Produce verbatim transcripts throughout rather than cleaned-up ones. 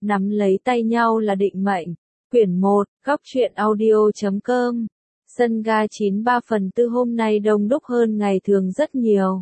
nắm lấy tay nhau là định mệnh. Quyển một, góc truyện audio chấm com. Sân ga chín ba phần tư hôm nay đông đúc hơn ngày thường rất nhiều.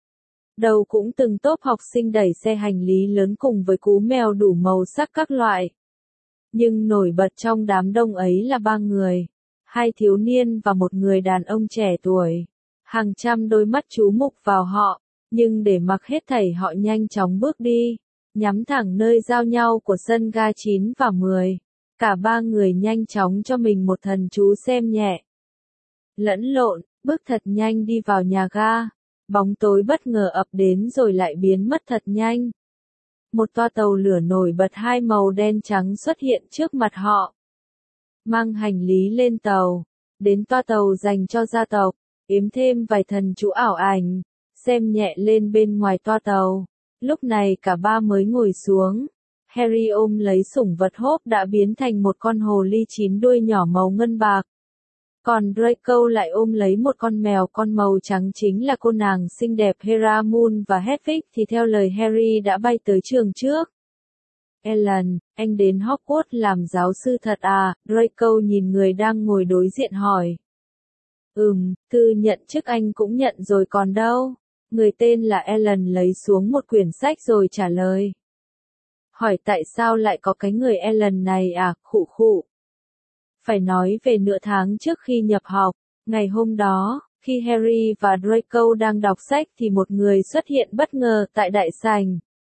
Đầu cũng từng tốp học sinh đẩy xe hành lý lớn cùng với cú mèo đủ màu sắc các loại. Nhưng nổi bật trong đám đông ấy là ba người. Hai thiếu niên và một người đàn ông trẻ tuổi. Hàng trăm đôi mắt chú mục vào họ, nhưng để mặc hết thảy họ nhanh chóng bước đi, nhắm thẳng nơi giao nhau của sân ga chín và mười. Cả ba người nhanh chóng cho mình một thần chú xem nhẹ. Lẫn lộn, bước thật nhanh đi vào nhà ga. Bóng tối bất ngờ ập đến rồi lại biến mất thật nhanh. Một toa tàu lửa nổi bật hai màu đen trắng xuất hiện trước mặt họ. Mang hành lý lên tàu, đến toa tàu dành cho gia tộc, yếm thêm vài thần chú ảo ảnh, xem nhẹ lên bên ngoài toa tàu. Lúc này cả ba mới ngồi xuống. Harry ôm lấy sủng vật Hốp đã biến thành một con hồ ly chín đuôi nhỏ màu ngân bạc. Còn Draco lại ôm lấy một con mèo con màu trắng chính là cô nàng xinh đẹp Hera Moon và Hedwig thì theo lời Harry đã bay tới trường trước. Ellen, anh đến Hogwarts làm giáo sư thật à? Draco nhìn người đang ngồi đối diện hỏi. Ừm, thư nhận chức anh cũng nhận rồi còn đâu. Người tên là Ellen lấy xuống một quyển sách rồi trả lời. Hỏi tại sao lại có cái người Ellen này à, khụ khụ. Phải nói về nửa tháng trước khi nhập học, ngày hôm đó, khi Harry và Draco đang đọc sách thì một người xuất hiện bất ngờ tại đại sảnh.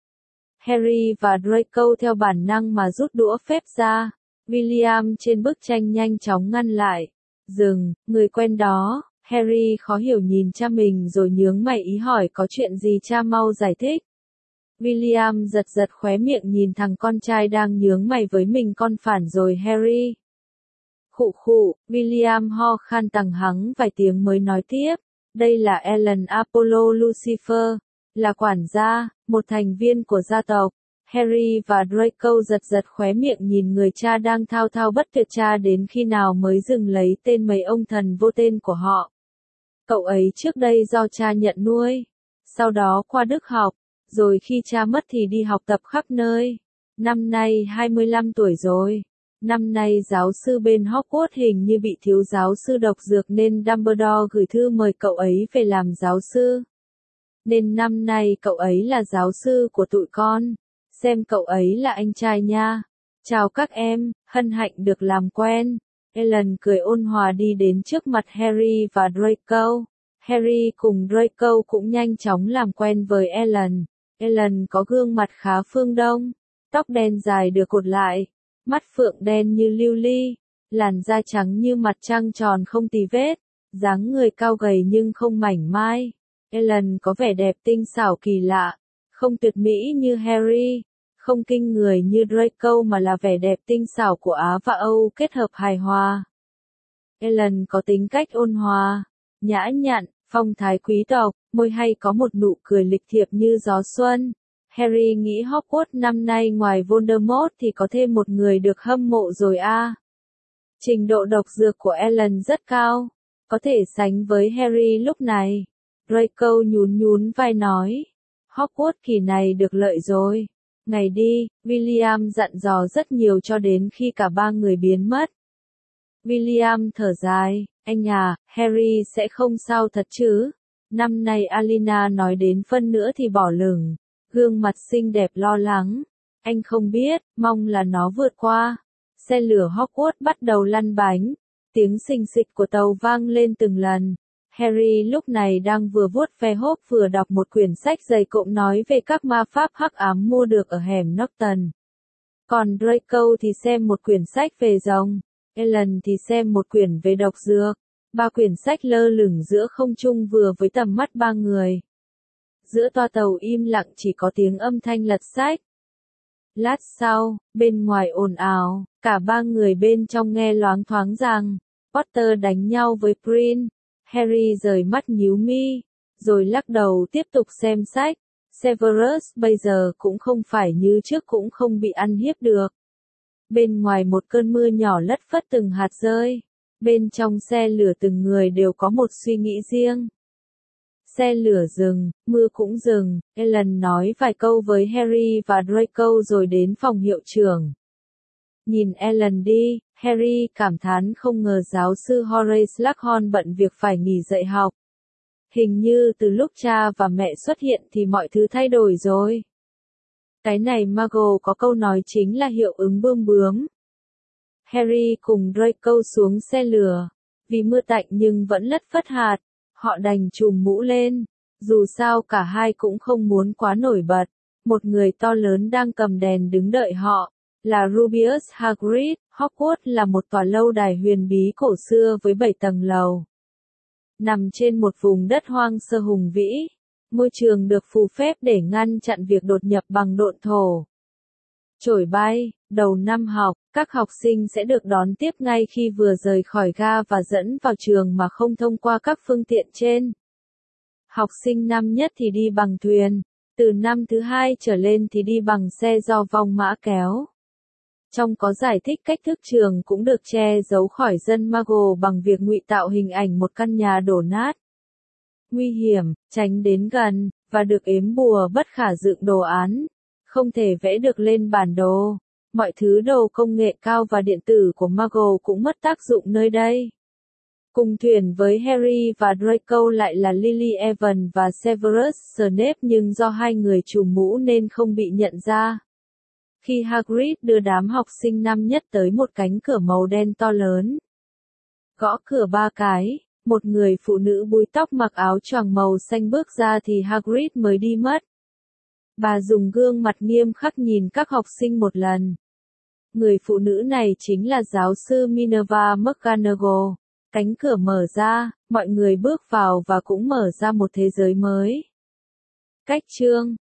Harry và Draco theo bản năng mà rút đũa phép ra. William trên bức tranh nhanh chóng ngăn lại. Dừng, người quen đó. Harry khó hiểu nhìn cha mình rồi nhướng mày ý hỏi có chuyện gì cha mau giải thích. William giật giật khóe miệng nhìn thằng con trai đang nhướng mày với mình con phản rồi Harry. Khụ khụ, William ho khan tằng hắng vài tiếng mới nói tiếp. Đây là Ellen Apollo Lucifer, là quản gia, một thành viên của gia tộc. Harry và Draco giật giật khóe miệng nhìn người cha đang thao thao bất tuyệt cha đến khi nào mới dừng lấy tên mấy ông thần vô tên của họ. Cậu ấy trước đây do cha nhận nuôi, sau đó qua Đức học, rồi khi cha mất thì đi học tập khắp nơi. Năm nay hai mươi lăm tuổi rồi. Năm nay giáo sư bên Hogwarts hình như bị thiếu giáo sư độc dược nên Dumbledore gửi thư mời cậu ấy về làm giáo sư. Nên năm nay cậu ấy là giáo sư của tụi con. Xem cậu ấy là anh trai nha. Chào các em, hân hạnh được làm quen. Ellen cười ôn hòa đi đến trước mặt Harry và Draco. Harry cùng Draco cũng nhanh chóng làm quen với Ellen. Ellen có gương mặt khá phương Đông, tóc đen dài được cột lại, mắt phượng đen như lưu ly, làn da trắng như mặt trăng tròn không tì vết, dáng người cao gầy nhưng không mảnh mai. Ellen có vẻ đẹp tinh xảo kỳ lạ, không tuyệt mỹ như Harry, không kinh người như Draco mà là vẻ đẹp tinh xảo của Á và Âu kết hợp hài hòa. Ellen có tính cách ôn hòa, nhã nhặn, phong thái quý tộc, môi hay có một nụ cười lịch thiệp như gió xuân. Harry nghĩ Hogwarts năm nay ngoài Voldemort thì có thêm một người được hâm mộ rồi a. À. Trình độ độc dược của Ellen rất cao, có thể sánh với Harry lúc này. Draco nhún nhún vai nói. Hogwarts kỳ này được lợi rồi. Ngày đi, William dặn dò rất nhiều cho đến khi cả ba người biến mất. William thở dài, anh à, Harry sẽ không sao thật chứ. Năm nay Alina nói đến phân nữa thì bỏ lửng. Gương mặt xinh đẹp lo lắng. Anh không biết, mong là nó vượt qua. Xe lửa Hogwarts bắt đầu lăn bánh. Tiếng xình xịch của tàu vang lên từng lần. Harry lúc này đang vừa vuốt ve hốp vừa đọc một quyển sách dày cộm nói về các ma pháp hắc ám mua được ở hẻm Norton. Còn Draco thì xem một quyển sách về rồng. Ellen thì xem một quyển về độc dược. Ba quyển sách lơ lửng giữa không trung vừa với tầm mắt ba người. Giữa toa tàu im lặng chỉ có tiếng âm thanh lật sách. Lát sau, bên ngoài ồn ào, cả ba người bên trong nghe loáng thoáng rằng Potter đánh nhau với Prin. Harry rời mắt nhíu mi, rồi lắc đầu tiếp tục xem sách. Severus bây giờ cũng không phải như trước cũng không bị ăn hiếp được. Bên ngoài một cơn mưa nhỏ lất phất từng hạt rơi. Bên trong xe lửa từng người đều có một suy nghĩ riêng. Xe lửa dừng, mưa cũng dừng, Ellen nói vài câu với Harry và Draco rồi đến phòng hiệu trưởng. Nhìn Ellen đi, Harry cảm thán không ngờ giáo sư Horace Slughorn bận việc phải nghỉ dạy học. Hình như từ lúc cha và mẹ xuất hiện thì mọi thứ thay đổi rồi. Cái này Muggle có câu nói chính là hiệu ứng bươm bướm. Harry cùng Draco xuống xe lửa. Vì mưa tạnh nhưng vẫn lất phất hạt, họ đành trùm mũ lên. Dù sao cả hai cũng không muốn quá nổi bật. Một người to lớn đang cầm đèn đứng đợi họ, là Rubeus Hagrid. Hogwarts là một tòa lâu đài huyền bí cổ xưa với bảy tầng lầu. Nằm trên một vùng đất hoang sơ hùng vĩ. Ngôi trường được phù phép để ngăn chặn việc đột nhập bằng độn thổ. Chổi bay, đầu năm học, các học sinh sẽ được đón tiếp ngay khi vừa rời khỏi ga và dẫn vào trường mà không thông qua các phương tiện trên. Học sinh năm nhất thì đi bằng thuyền, từ năm thứ hai trở lên thì đi bằng xe do vong mã kéo. Trong có giải thích cách thức trường cũng được che giấu khỏi dân Muggle bằng việc ngụy tạo hình ảnh một căn nhà đổ nát. Nguy hiểm, tránh đến gần, và được ếm bùa bất khả dựng đồ án. Không thể vẽ được lên bản đồ. Mọi thứ đồ công nghệ cao và điện tử của Muggle cũng mất tác dụng nơi đây. Cùng thuyền với Harry và Draco lại là Lily Evans và Severus Snape nhưng do hai người trùm mũ nên không bị nhận ra. Khi Hagrid đưa đám học sinh năm nhất tới một cánh cửa màu đen to lớn. Gõ cửa ba cái, một người phụ nữ búi tóc mặc áo choàng màu xanh bước ra thì Hagrid mới đi mất. Bà dùng gương mặt nghiêm khắc nhìn các học sinh một lần. Người phụ nữ này chính là giáo sư Minerva McGonagall. Cánh cửa mở ra, mọi người bước vào và cũng mở ra một thế giới mới. Cách chương